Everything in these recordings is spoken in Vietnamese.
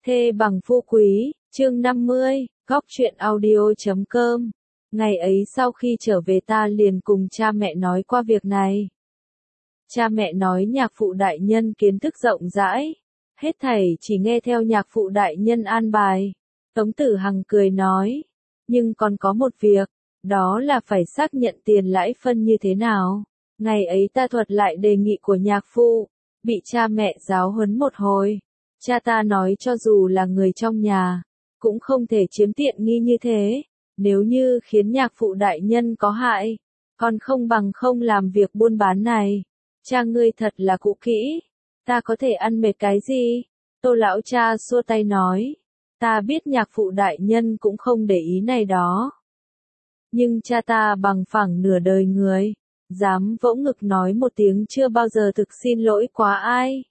Thê bằng phu quý, chương 50, góc truyện audio.com. Ngày ấy sau khi trở về ta liền cùng cha mẹ nói qua việc này. Cha mẹ nói nhạc phụ đại nhân kiến thức rộng rãi, hết thảy chỉ nghe theo nhạc phụ đại nhân an bài. Tống Tử Hằng cười nói, nhưng còn có một việc, đó là phải xác nhận tiền lãi phân như thế nào. Ngày ấy ta thuật lại đề nghị của nhạc phụ, bị cha mẹ giáo huấn một hồi. Cha ta nói cho dù là người trong nhà, cũng không thể chiếm tiện nghi như thế. Nếu như khiến nhạc phụ đại nhân có hại, còn không bằng không làm việc buôn bán này. Cha ngươi thật là cũ kỹ, ta có thể ăn mệt cái gì? Tô lão cha xua tay nói, ta biết nhạc phụ đại nhân cũng không để ý này đó. Nhưng cha ta bằng phẳng nửa đời người, dám vỗ ngực nói một tiếng chưa bao giờ thực xin lỗi quá ai.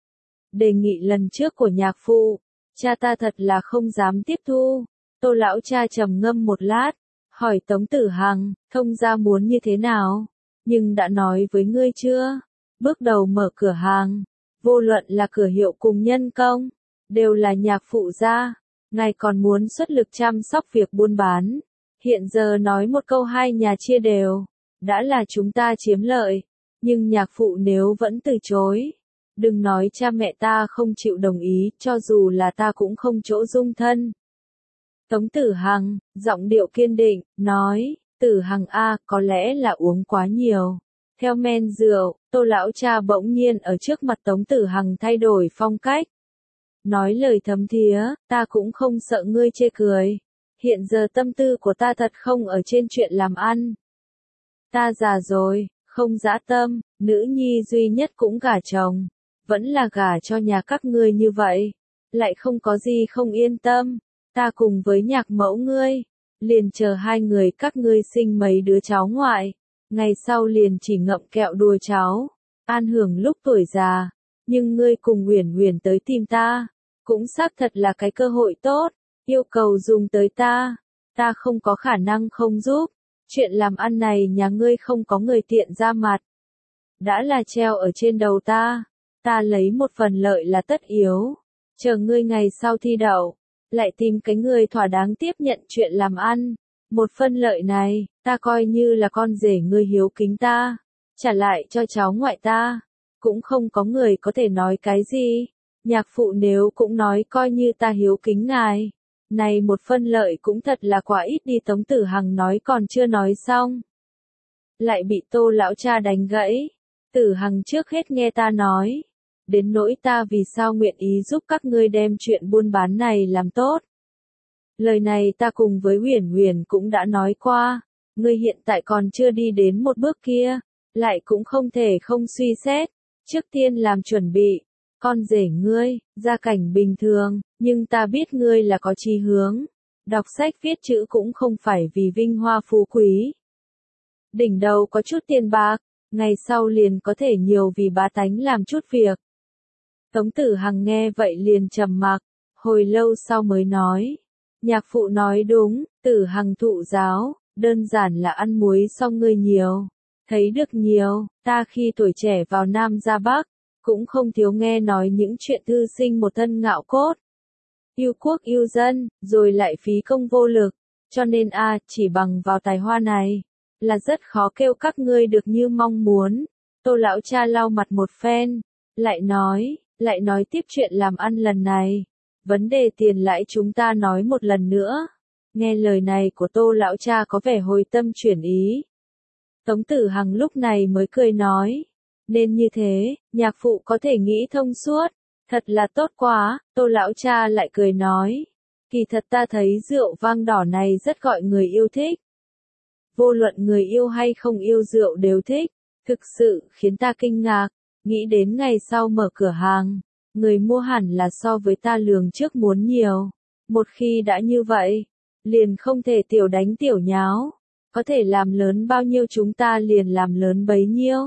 Đề nghị lần trước của nhạc phụ, cha ta thật là không dám tiếp thu. Tô lão cha trầm ngâm một lát, hỏi Tống Tử Hằng, thông gia muốn như thế nào? Nhưng đã nói với ngươi chưa? Bước đầu mở cửa hàng, vô luận là cửa hiệu cùng nhân công, đều là nhạc phụ gia. Ngài còn muốn xuất lực chăm sóc việc buôn bán. Hiện giờ nói một câu hai nhà chia đều, đã là chúng ta chiếm lợi. Nhưng nhạc phụ nếu vẫn từ chối, đừng nói cha mẹ ta không chịu đồng ý, cho dù là ta cũng không chỗ dung thân. Tống Tử Hằng, giọng điệu kiên định, nói, Tử Hằng a, có lẽ là uống quá nhiều. Theo men rượu, Tô lão cha bỗng nhiên ở trước mặt Tống Tử Hằng thay đổi phong cách. Nói lời thấm thía, ta cũng không sợ ngươi chê cười. Hiện giờ tâm tư của ta thật không ở trên chuyện làm ăn. Ta già rồi, không dã tâm, nữ nhi duy nhất cũng gả chồng. Vẫn là gả cho nhà các ngươi như vậy. Lại không có gì không yên tâm. Ta cùng với nhạc mẫu ngươi, liền chờ hai người các ngươi sinh mấy đứa cháu ngoại. Ngày sau liền chỉ ngậm kẹo đùa cháu, an hưởng lúc tuổi già. Nhưng ngươi cùng Uyển Uyển tới tìm ta, cũng xác thật là cái cơ hội tốt. Yêu cầu dùng tới ta, ta không có khả năng không giúp. Chuyện làm ăn này nhà ngươi không có người tiện ra mặt. Đã là treo ở trên đầu ta lấy một phần lợi là tất yếu. Chờ ngươi ngày sau thi đậu, lại tìm cái người thỏa đáng tiếp nhận chuyện làm ăn. Một phân lợi này, ta coi như là con rể ngươi hiếu kính ta, trả lại cho cháu ngoại ta. Cũng không có người có thể nói cái gì. Nhạc phụ nếu cũng nói coi như ta hiếu kính ngài. Này một phân lợi cũng thật là quá ít đi. Tống Tử Hằng nói còn chưa nói xong, lại bị Tô lão cha đánh gãy. Tử Hằng trước hết nghe ta nói, đến nỗi ta vì sao nguyện ý giúp các ngươi đem chuyện buôn bán này làm tốt. Lời này ta cùng với Uyển Uyển cũng đã nói qua, ngươi hiện tại còn chưa đi đến một bước kia, lại cũng không thể không suy xét, trước tiên làm chuẩn bị. Con rể ngươi, gia cảnh bình thường, nhưng ta biết ngươi là có chí hướng, đọc sách viết chữ cũng không phải vì vinh hoa phú quý. Đỉnh đầu có chút tiền bạc, ngày sau liền có thể nhiều vì bá tánh làm chút việc. Tống Tử Hằng nghe vậy liền trầm mặc, hồi lâu sau mới nói, nhạc phụ nói đúng, Tử Hằng thụ giáo, đơn giản là ăn muối so ngươi nhiều, thấy được nhiều. Ta khi tuổi trẻ vào Nam ra Bắc, cũng không thiếu nghe nói những chuyện thư sinh một thân ngạo cốt, yêu quốc yêu dân, rồi lại phí công vô lực, cho nên chỉ bằng vào tài hoa này, là rất khó kêu các ngươi được như mong muốn. Tô lão cha lau mặt một phen, lại nói tiếp chuyện làm ăn lần này. Vấn đề tiền lãi chúng ta nói một lần nữa. Nghe lời này của Tô lão cha có vẻ hồi tâm chuyển ý. Tống Tử Hằng lúc này mới cười nói, nên như thế, nhạc phụ có thể nghĩ thông suốt, thật là tốt quá. Tô lão cha lại cười nói, kỳ thật ta thấy rượu vang đỏ này rất gọi người yêu thích. Vô luận người yêu hay không yêu rượu đều thích, thực sự khiến ta kinh ngạc, nghĩ đến ngày sau mở cửa hàng, người mua hẳn là so với ta lường trước muốn nhiều. Một khi đã như vậy, liền không thể tiểu đánh tiểu nháo, có thể làm lớn bao nhiêu chúng ta liền làm lớn bấy nhiêu.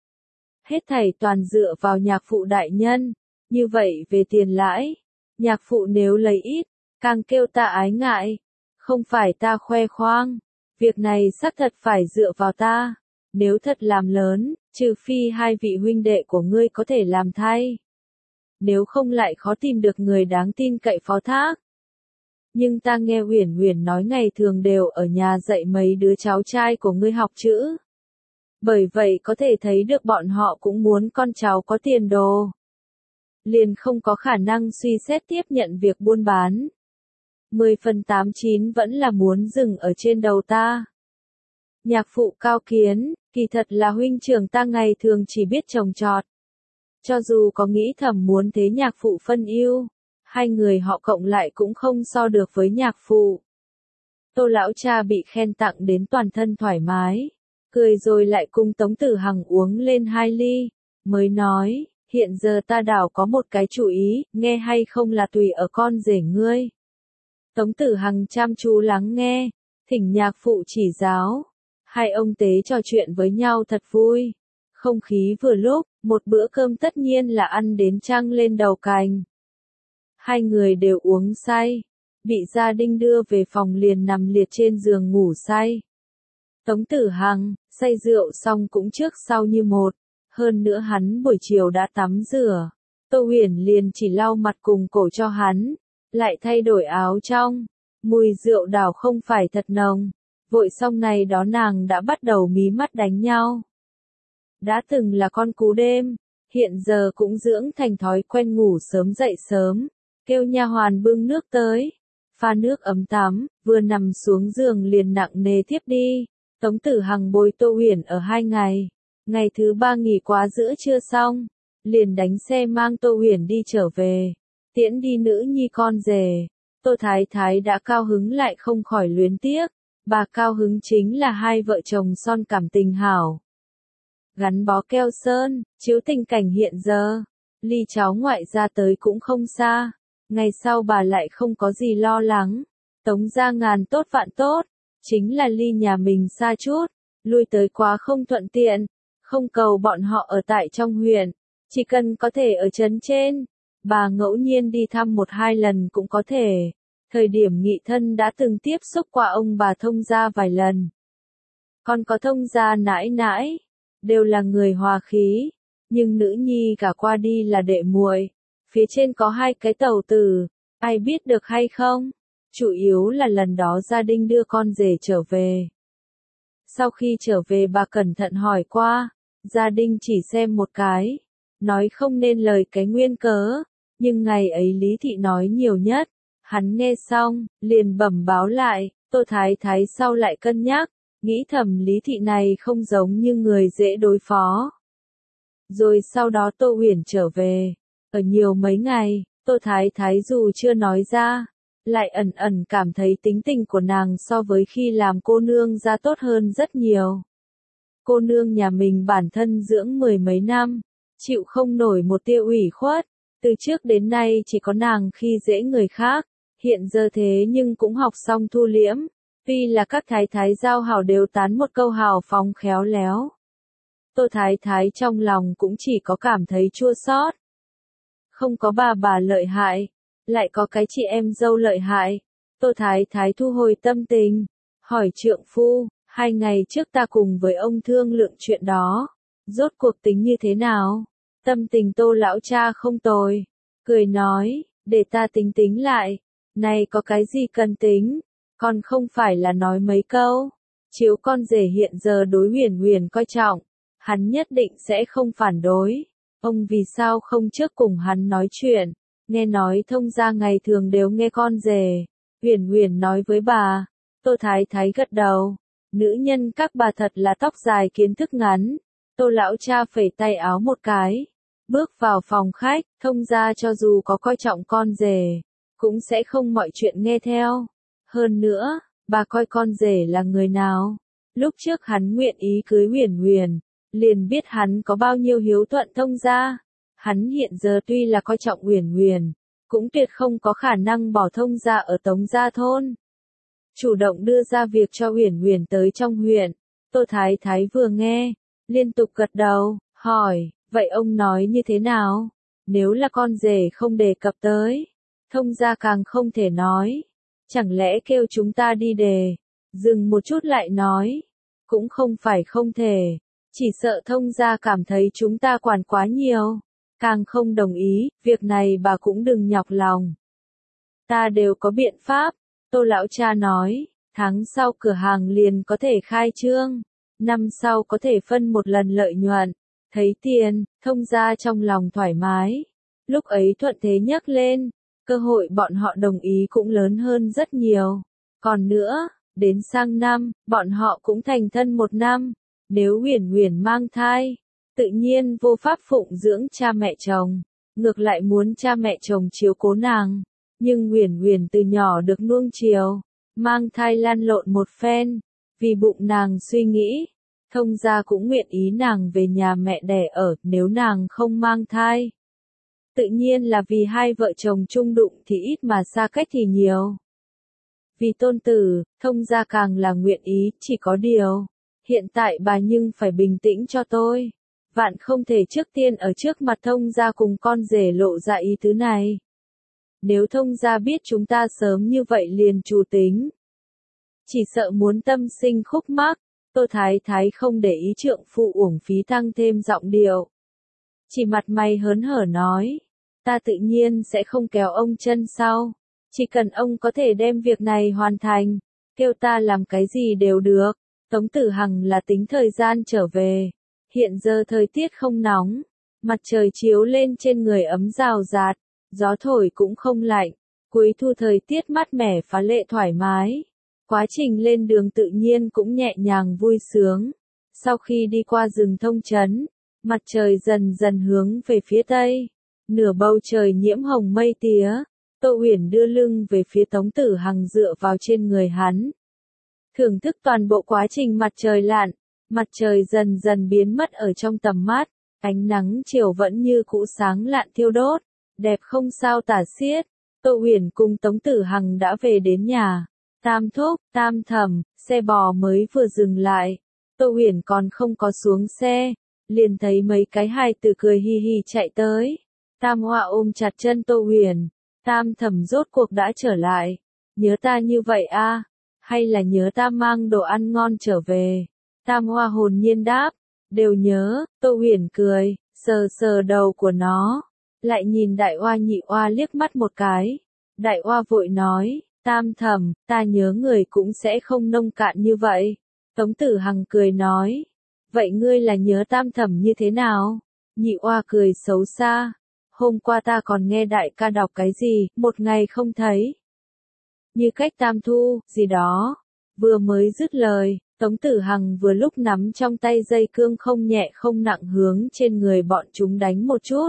Hết thảy toàn dựa vào nhạc phụ đại nhân. Như vậy về tiền lãi, nhạc phụ nếu lấy ít, càng kêu ta ái ngại. Không phải ta khoe khoang, việc này xác thật phải dựa vào ta. Nếu thật làm lớn, trừ phi hai vị huynh đệ của ngươi có thể làm thay. nếu không lại khó tìm được người đáng tin cậy phó thác. Nhưng ta nghe Uyển Uyển nói ngày thường đều ở nhà dạy mấy đứa cháu trai của ngươi học chữ. Bởi vậy có thể thấy được bọn họ cũng muốn con cháu có tiền đồ. Liền không có khả năng suy xét tiếp nhận việc buôn bán. 10 phần 89 vẫn là muốn dừng ở trên đầu ta. Nhạc phụ Cao Kiến, kỳ thật là huynh trưởng ta ngày thường chỉ biết trồng trọt. Cho dù có nghĩ thầm muốn thế nhạc phụ phân ưu, hai người họ cộng lại cũng không so được với nhạc phụ. Tô lão cha bị khen tặng đến toàn thân thoải mái, cười rồi lại cùng Tống Tử Hằng uống lên 2 ly, mới nói, hiện giờ ta đảo có một cái chủ ý, nghe hay không là tùy ở con rể ngươi. Tống Tử Hằng chăm chú lắng nghe, thỉnh nhạc phụ chỉ giáo. Hai ông tế trò chuyện với nhau thật vui. Không khí vừa lúc, một bữa cơm tất nhiên là ăn đến trăng lên đầu cành. Hai người đều uống say, bị gia đình đưa về phòng liền nằm liệt trên giường ngủ say. Tống Tử Hằng, say rượu xong cũng trước sau như một, hơn nữa hắn buổi chiều đã tắm rửa. Tô Huyền liền chỉ lau mặt cùng cổ cho hắn, lại thay đổi áo trong, mùi rượu đảo không phải thật nồng. Vội xong này đó nàng đã bắt đầu mí mắt đánh nhau. Đã từng là con cú đêm, hiện giờ cũng dưỡng thành thói quen ngủ sớm dậy sớm, kêu nha hoàn bưng nước tới, pha nước ấm tắm, vừa nằm xuống giường liền nặng nề tiếp đi. Tống Tử Hằng bồi Tô Huyền ở 2 ngày, ngày thứ 3 nghỉ quá giữa trưa xong, liền đánh xe mang Tô Huyền đi trở về, tiễn đi nữ nhi con rể. Tô Thái Thái đã cao hứng lại không khỏi luyến tiếc. Bà cao hứng chính là hai vợ chồng son cảm tình hảo. Gắn bó keo sơn, chiếu tình cảnh hiện giờ, ly cháu ngoại ra tới cũng không xa. Ngày sau bà lại không có gì lo lắng. Tống ra ngàn tốt vạn tốt, chính là ly nhà mình xa chút, lui tới quá không thuận tiện, không cầu bọn họ ở tại trong huyện, chỉ cần có thể ở trấn trên. Bà ngẫu nhiên đi thăm 1-2 lần cũng có thể. Thời điểm nghị thân đã từng tiếp xúc qua ông bà thông gia vài lần. Còn có thông gia nãi nãi, đều là người hòa khí, nhưng nữ nhi cả qua đi là đệ muội, phía trên có 2 cái tẩu tử, ai biết được hay không? Chủ yếu là lần đó gia đình đưa con rể trở về. Sau khi trở về bà cẩn thận hỏi qua, gia đình chỉ xem một cái, nói không nên lời cái nguyên cớ, nhưng ngày ấy Lý Thị nói nhiều nhất. Hắn nghe xong, liền bẩm báo lại, Tô Thái Thái sau lại cân nhắc, nghĩ thầm Lý Thị này không giống như người dễ đối phó. Rồi sau đó Tô Huyền trở về, ở nhiều mấy ngày, Tô Thái Thái dù chưa nói ra, lại ẩn ẩn cảm thấy tính tình của nàng so với khi làm cô nương ra tốt hơn rất nhiều. Cô nương nhà mình bản thân dưỡng 10 mấy năm, chịu không nổi một tia ủy khuất, từ trước đến nay chỉ có nàng khi dễ người khác. Hiện giờ thế nhưng cũng học xong thu liễm, tuy là các thái thái giao hảo đều tán một câu hào phóng khéo léo. Tô Thái Thái trong lòng cũng chỉ có cảm thấy chua xót. Không có bà lợi hại, lại có cái chị em dâu lợi hại. Tô Thái Thái thu hồi tâm tình, hỏi trượng phu, 2 ngày trước ta cùng với ông thương lượng chuyện đó, rốt cuộc tính như thế nào? Tâm tình Tô lão cha không tồi, cười nói, để ta tính tính lại. Này có cái gì cần tính, còn không phải là nói mấy câu. Chiếu con rể hiện giờ đối Huyền Huyền coi trọng, hắn nhất định sẽ không phản đối. Ông vì sao không trước cùng hắn nói chuyện, nghe nói thông gia ngày thường đều nghe con rể. Huyền Huyền nói với bà, Tô Thái Thái gật đầu, nữ nhân các bà thật là tóc dài kiến thức ngắn. Tô lão cha phẩy tay áo một cái, bước vào phòng khách, thông gia cho dù có coi trọng con rể, cũng sẽ không mọi chuyện nghe theo. Hơn nữa, bà coi con rể là người nào. Lúc trước hắn nguyện ý cưới Huyền Huyền, liền biết hắn có bao nhiêu hiếu thuận thông gia. Hắn hiện giờ tuy là coi trọng Huyền Huyền, cũng tuyệt không có khả năng bỏ thông gia ở Tống gia thôn. Chủ động đưa ra việc cho Huyền Huyền tới trong huyện. Tô Thái Thái vừa nghe, liên tục gật đầu, hỏi, vậy ông nói như thế nào? Nếu là con rể không đề cập tới, thông gia càng không thể nói. Chẳng lẽ kêu chúng ta đi đề? Dừng một chút lại nói. Cũng không phải không thể. Chỉ sợ thông gia cảm thấy chúng ta quản quá nhiều. càng không đồng ý, việc này bà cũng đừng nhọc lòng. Ta đều có biện pháp, Tô lão cha nói, tháng sau cửa hàng liền có thể khai trương, năm sau có thể phân một lần lợi nhuận, thấy tiền, thông gia trong lòng thoải mái. Lúc ấy thuận thế nhấc lên, cơ hội bọn họ đồng ý cũng lớn hơn rất nhiều. Còn nữa, đến sang năm, bọn họ cũng thành thân 1 năm, nếu Uyển Uyển mang thai, tự nhiên vô pháp phụng dưỡng cha mẹ chồng, ngược lại muốn cha mẹ chồng chiếu cố nàng. Nhưng Uyển Uyển từ nhỏ được nuông chiều, mang thai lăn lộn một phen, vì bụng nàng suy nghĩ, thông gia cũng nguyện ý nàng về nhà mẹ đẻ ở nếu nàng không mang thai. Tự nhiên là vì hai vợ chồng chung đụng thì ít mà xa cách thì nhiều. Vì tôn tử, thông gia càng là nguyện ý, chỉ có điều. Hiện tại bà nhưng phải bình tĩnh cho tôi. Vạn không thể trước tiên ở trước mặt thông gia cùng con rể lộ ra ý tứ này. Nếu thông gia biết chúng ta sớm như vậy liền chủ tính. Chỉ sợ muốn tâm sinh khúc mắc, Tô Thái Thái không để ý trượng phụ uổng phí tăng thêm giọng điệu. Chỉ mặt mày hớn hở nói, ta tự nhiên sẽ không kéo ông chân sau. Chỉ cần ông có thể đem việc này hoàn thành, kêu ta làm cái gì đều được. Tống Tử Hằng là tính thời gian trở về. Hiện giờ thời tiết không nóng, mặt trời chiếu lên trên người ấm rào rạt, gió thổi cũng không lạnh. Cuối thu thời tiết mát mẻ phá lệ thoải mái. Quá trình lên đường tự nhiên cũng nhẹ nhàng vui sướng. Sau khi đi qua rừng thông trấn, mặt trời dần dần hướng về phía tây. Nửa bầu trời nhiễm hồng mây tía. Tô Uyển đưa lưng về phía Tống Tử Hằng dựa vào trên người hắn. Thưởng thức toàn bộ quá trình mặt trời lặn, mặt trời dần dần biến mất ở trong tầm mắt, ánh nắng chiều vẫn như cũ sáng lạn thiêu đốt, đẹp không sao tả xiết. Tô Uyển cùng Tống Tử Hằng đã về đến nhà. Tam thúc, Tam thẩm, xe bò mới vừa dừng lại. Tô Uyển còn không có xuống xe, liền thấy mấy cái hài tử cười hi hi chạy tới. Tam Hoa ôm chặt chân Tô Uyển. Tam thẩm rốt cuộc đã trở lại. Nhớ ta như vậy a? Hay là nhớ ta mang đồ ăn ngon trở về? Tam Hoa hồn nhiên đáp. Đều nhớ. Tô Uyển cười, sờ sờ đầu của nó. Lại nhìn Đại Oa Nhị Oa liếc mắt một cái. Đại Oa vội nói, Tam thẩm, ta nhớ người cũng sẽ không nông cạn như vậy. Tống Tử Hằng cười nói. Vậy ngươi là nhớ Tam thẩm như thế nào? Nhị Oa cười xấu xa. Hôm qua ta còn nghe đại ca đọc cái gì, một ngày không thấy. Như cách tam thu, gì đó. Vừa mới dứt lời, Tống Tử Hằng vừa lúc nắm trong tay dây cương không nhẹ không nặng hướng trên người bọn chúng đánh một chút.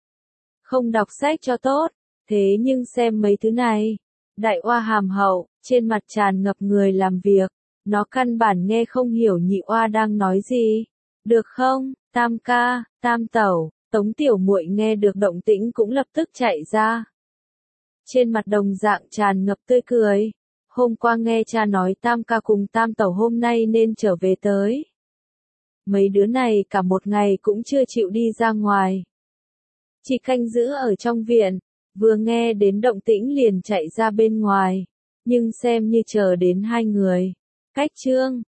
Không đọc sách cho tốt, thế nhưng xem mấy thứ này. Đại Oa hàm hậu, trên mặt tràn ngập người làm việc. Nó căn bản nghe không hiểu Nhị Oa đang nói gì. Được không, Tam ca, Tam tẩu. Tống tiểu muội nghe được động tĩnh cũng lập tức chạy ra. Trên mặt đồng dạng tràn ngập tươi cười. Hôm qua nghe cha nói Tam ca cùng Tam tẩu hôm nay nên trở về tới. Mấy đứa này cả một ngày cũng chưa chịu đi ra ngoài. Chỉ canh giữ ở trong viện, vừa nghe đến động tĩnh liền chạy ra bên ngoài. Nhưng xem như chờ đến hai người. Cách chương